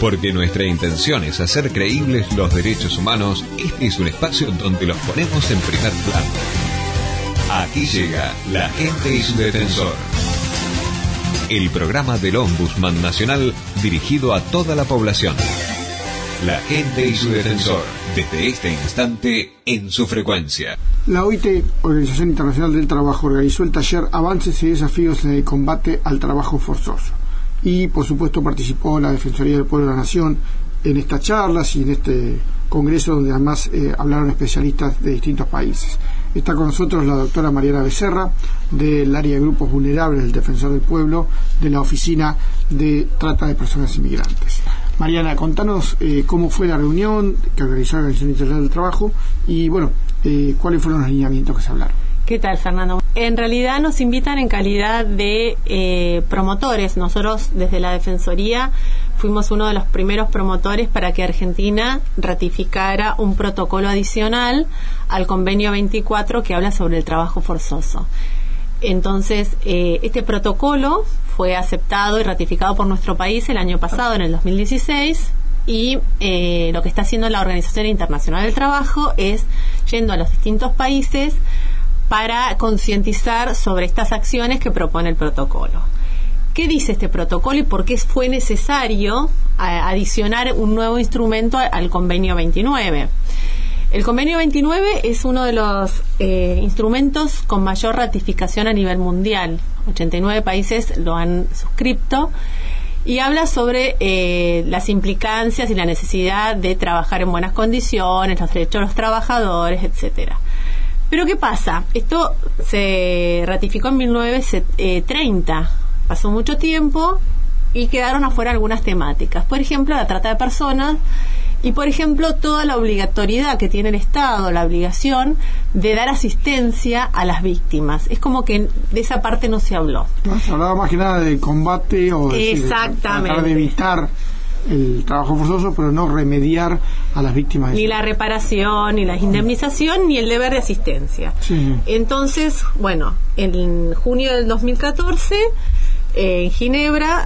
Porque nuestra intención es hacer creíbles los derechos humanos, este es un espacio donde los ponemos en primer plano. Aquí llega La Gente y su Defensor, el programa del Ombudsman Nacional dirigido a toda la población. La Gente y su Defensor, desde este instante en su frecuencia. La OIT, Organización Internacional del Trabajo, organizó el taller Avances y Desafíos en el Combate al Trabajo Forzoso. Y, por supuesto, participó la Defensoría del Pueblo de la Nación en estas charlas y en este congreso donde además hablaron especialistas de distintos países. Está con nosotros la doctora Mariana Becerra, del área de grupos vulnerables del Defensor del Pueblo, de la Oficina de Trata de Personas Inmigrantes. Mariana, contanos cómo fue la reunión que organizó la Organización Internacional del Trabajo y, bueno, cuáles fueron los lineamientos que se hablaron. ¿Qué tal, Fernando? En realidad nos invitan en calidad de promotores. Nosotros desde la Defensoría fuimos uno de los primeros promotores para que Argentina ratificara un protocolo adicional al convenio 24 que habla sobre el trabajo forzoso. Entonces, este protocolo fue aceptado y ratificado por nuestro país el año pasado, en el 2016, y lo que está haciendo la Organización Internacional del Trabajo es yendo a los distintos países para concientizar sobre estas acciones que propone el protocolo. ¿Qué dice este protocolo y por qué fue necesario adicionar un nuevo instrumento al convenio 29? El convenio 29 es uno de los instrumentos con mayor ratificación a nivel mundial. 89 países lo han suscrito y habla sobre las implicancias y la necesidad de trabajar en buenas condiciones, los derechos de los trabajadores, etcétera. Pero ¿qué pasa? Esto se ratificó en 1930. Pasó mucho tiempo y quedaron afuera algunas temáticas. Por ejemplo, la trata de personas y, por ejemplo, toda la obligatoriedad que tiene el Estado, la obligación de dar asistencia a las víctimas. Es como que de esa parte no se habló. No, se hablaba más que nada de combate o de tratar de evitar el trabajo forzoso, pero no remediar a las víctimas. Ni la reparación, ni la indemnización, ni el deber de asistencia. Sí. Entonces, bueno, en junio del 2014, en Ginebra,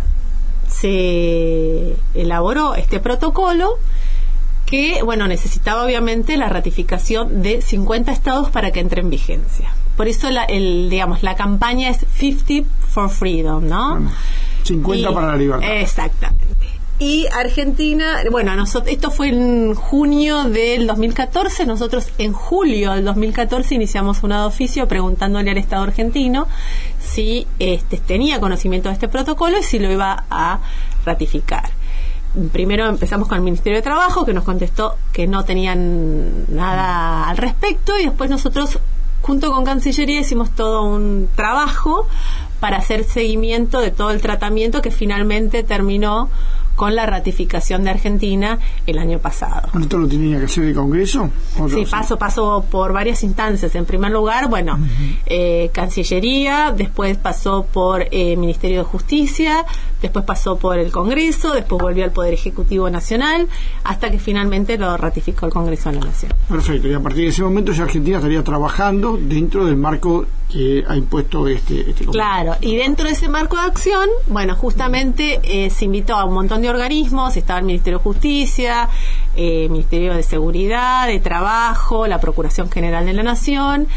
se elaboró este protocolo que, bueno, necesitaba obviamente la ratificación de 50 estados para que entre en vigencia. Por eso la campaña es 50 for Freedom, ¿no? Bueno, 50 para la libertad. Exactamente. Y Argentina, bueno, esto fue en junio del 2014, nosotros en julio del 2014 iniciamos un oficio preguntándole al Estado argentino si tenía conocimiento de este protocolo y si lo iba a ratificar. Primero empezamos con el Ministerio de Trabajo, que nos contestó que no tenían nada al respecto, y después nosotros, junto con Cancillería, hicimos todo un trabajo para hacer seguimiento de todo el tratamiento que finalmente terminó con la ratificación de Argentina el año pasado. ¿Esto lo tenía que hacer el Congreso? Sí, pasó por varias instancias. En primer lugar, bueno, Cancillería, después pasó por Ministerio de Justicia, después pasó por el Congreso, después volvió al Poder Ejecutivo Nacional, hasta que finalmente lo ratificó el Congreso de la Nación. Perfecto, y a partir de ese momento ya Argentina estaría trabajando dentro del marco que ha impuesto este Congreso. Claro, y dentro de ese marco de acción, bueno, justamente se invitó a un montón de organismos, estaba el Ministerio de Justicia, Ministerio de Seguridad, de Trabajo, la Procuración General de la Nación,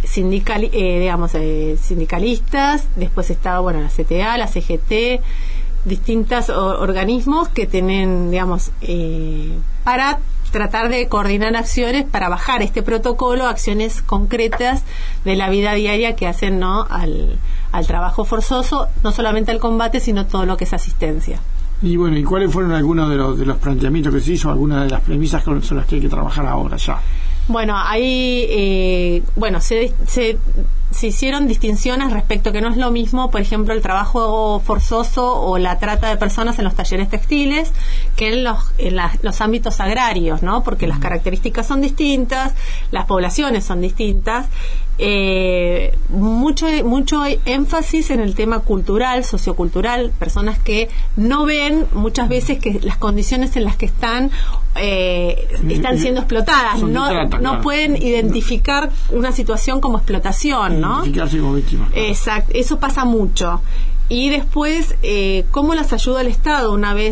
sindicalistas, después estaba, bueno, la CTA, la CGT, distintos organismos que tienen, para tratar de coordinar acciones para bajar este protocolo, acciones concretas de la vida diaria que hacen, ¿no?, al trabajo forzoso, no solamente al combate, sino todo lo que es asistencia. Y bueno, ¿y cuáles fueron algunos de los planteamientos que se hizo, algunas de las premisas con las que hay que trabajar ahora ya? Bueno, ahí se hicieron distinciones respecto que no es lo mismo, por ejemplo, el trabajo forzoso o la trata de personas en los talleres textiles que en los ámbitos agrarios, ¿no? Porque las características son distintas, las poblaciones son distintas. Mucho énfasis en el tema cultural, sociocultural, personas que no ven muchas veces que las condiciones en las que están siendo explotadas, no pueden identificar una situación como explotación, ¿no? Identificarse como víctima. Exacto, eso pasa mucho. Y después, ¿cómo las ayuda el Estado una vez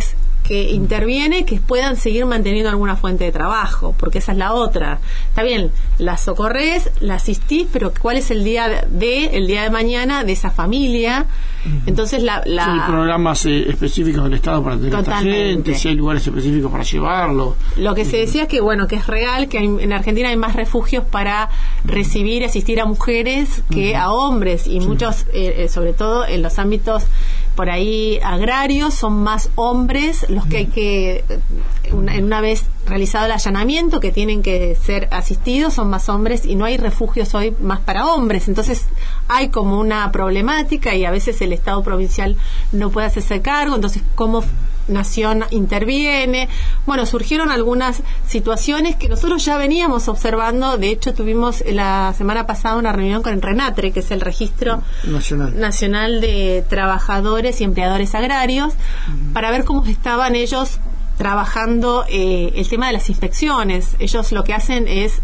que interviene, que puedan seguir manteniendo alguna fuente de trabajo, porque esa es la otra. Está bien, la socorres, la asistís, pero ¿cuál es el día de mañana de esa familia? Entonces si hay programas específicos del Estado para tener a esta gente, si hay lugares específicos para llevarlo. Lo que se decía es que que es real, que en Argentina hay más refugios para recibir y asistir a mujeres que a hombres, y muchos, sobre todo en los ámbitos por ahí agrarios, son más hombres los que hay que, una vez realizado el allanamiento, que tienen que ser asistidos, son más hombres, y no hay refugios hoy más para hombres. Entonces hay como una problemática, y a veces el Estado provincial no puede hacerse cargo. Entonces, ¿cómo Nación interviene? Bueno, surgieron algunas situaciones que nosotros ya veníamos observando. De hecho, tuvimos la semana pasada una reunión con el RENATRE, que es el Registro Nacional de Trabajadores y Empleadores Agrarios, para ver cómo estaban ellos trabajando el tema de las inspecciones. Ellos lo que hacen es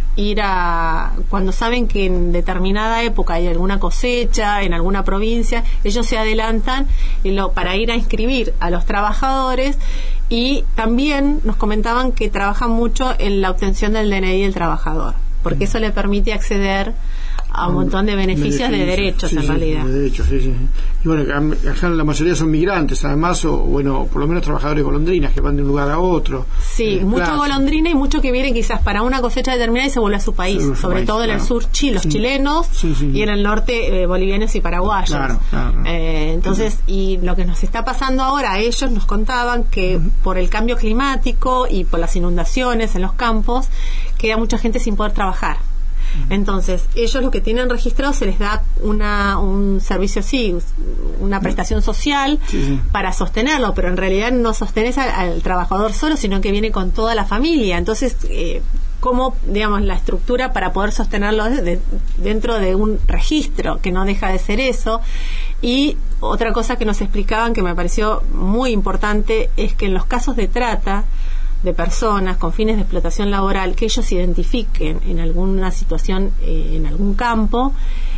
cuando saben que en determinada época hay alguna cosecha en alguna provincia, ellos se adelantan para ir a inscribir a los trabajadores, y también nos comentaban que trabajan mucho en la obtención del DNI del trabajador, porque eso le permite acceder a un montón de beneficios de derechos, en realidad. De derechos, sí. Y bueno, acá la mayoría son migrantes, además, o bueno, por lo menos trabajadores golondrinas que van de un lugar a otro. Sí, mucho golondrina, y mucho que vienen quizás para una cosecha determinada y se vuelve a su país, sobre todo en el sur los chilenos, y en el norte bolivianos y paraguayos. Claro. Entonces, y lo que nos está pasando ahora, ellos nos contaban que por el cambio climático y por las inundaciones en los campos, queda mucha gente sin poder trabajar. Entonces, ellos lo que tienen registrado, se les da un servicio, una prestación social para sostenerlo, pero en realidad no sostenes al trabajador solo, sino que viene con toda la familia. Entonces, ¿cómo, digamos, la estructura para poder sostenerlo dentro de un registro, que no deja de ser eso? Y otra cosa que nos explicaban, que me pareció muy importante, es que en los casos de trata de personas con fines de explotación laboral, que ellos identifiquen en alguna situación, en algún campo,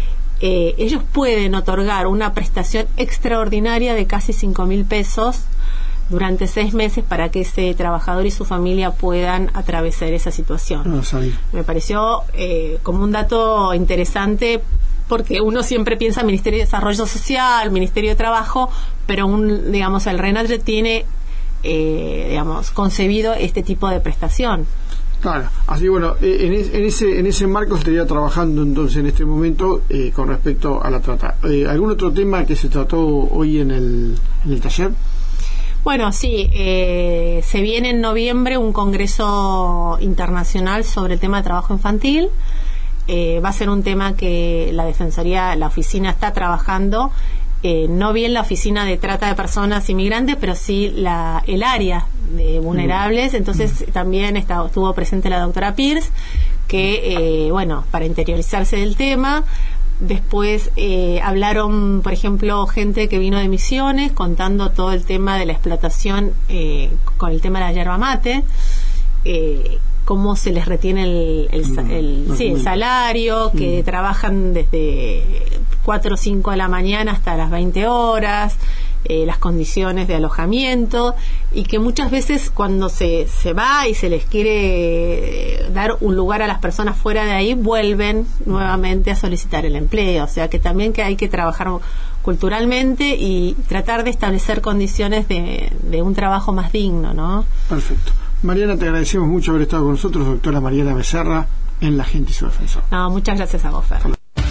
ellos pueden otorgar una prestación extraordinaria de casi 5.000 pesos durante 6 meses para que ese trabajador y su familia puedan atravesar esa situación. Me pareció como un dato interesante, porque uno siempre piensa Ministerio de Desarrollo Social, Ministerio de Trabajo, pero el RENATRE tiene concebido este tipo de prestación. Claro, así bueno, en ese marco se estaría trabajando entonces en este momento con respecto a la trata. ¿Algún otro tema que se trató hoy en el taller? Bueno, sí, se viene en noviembre un congreso internacional sobre el tema de trabajo infantil. Va a ser un tema que la Defensoría, la oficina, está trabajando. No bien la oficina de trata de personas inmigrantes, pero sí el área de vulnerables. Entonces también estuvo presente la doctora Pierce, que para interiorizarse del tema. Después hablaron, por ejemplo, gente que vino de Misiones contando todo el tema de la explotación con el tema de la yerba mate, cómo se les retiene el salario, que trabajan desde 4 o 5 de la mañana hasta las 20 horas, las condiciones de alojamiento, y que muchas veces cuando se va y se les quiere dar un lugar a las personas fuera de ahí, vuelven nuevamente a solicitar el empleo. O sea que también que hay que trabajar culturalmente y tratar de establecer condiciones de un trabajo más digno, ¿no? Perfecto. Mariana, te agradecemos mucho haber estado con nosotros, doctora Mariana Becerra, en La Gente y su Defensor. No, muchas gracias a vos, Fer.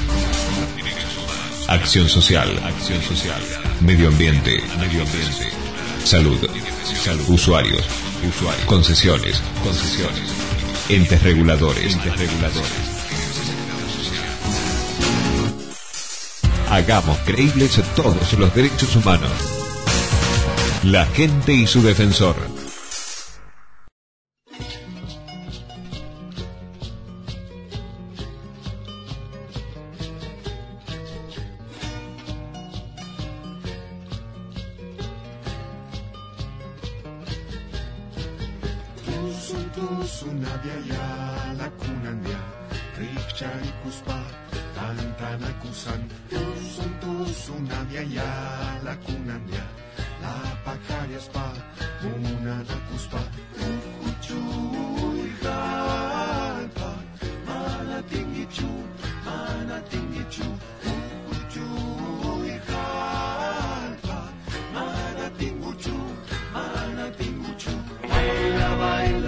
Acción social. Medio ambiente. Salud. Usuarios. Concesiones. Entes reguladores. Hagamos creíbles todos los derechos humanos. La Gente y su Defensor. Una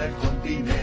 el continente.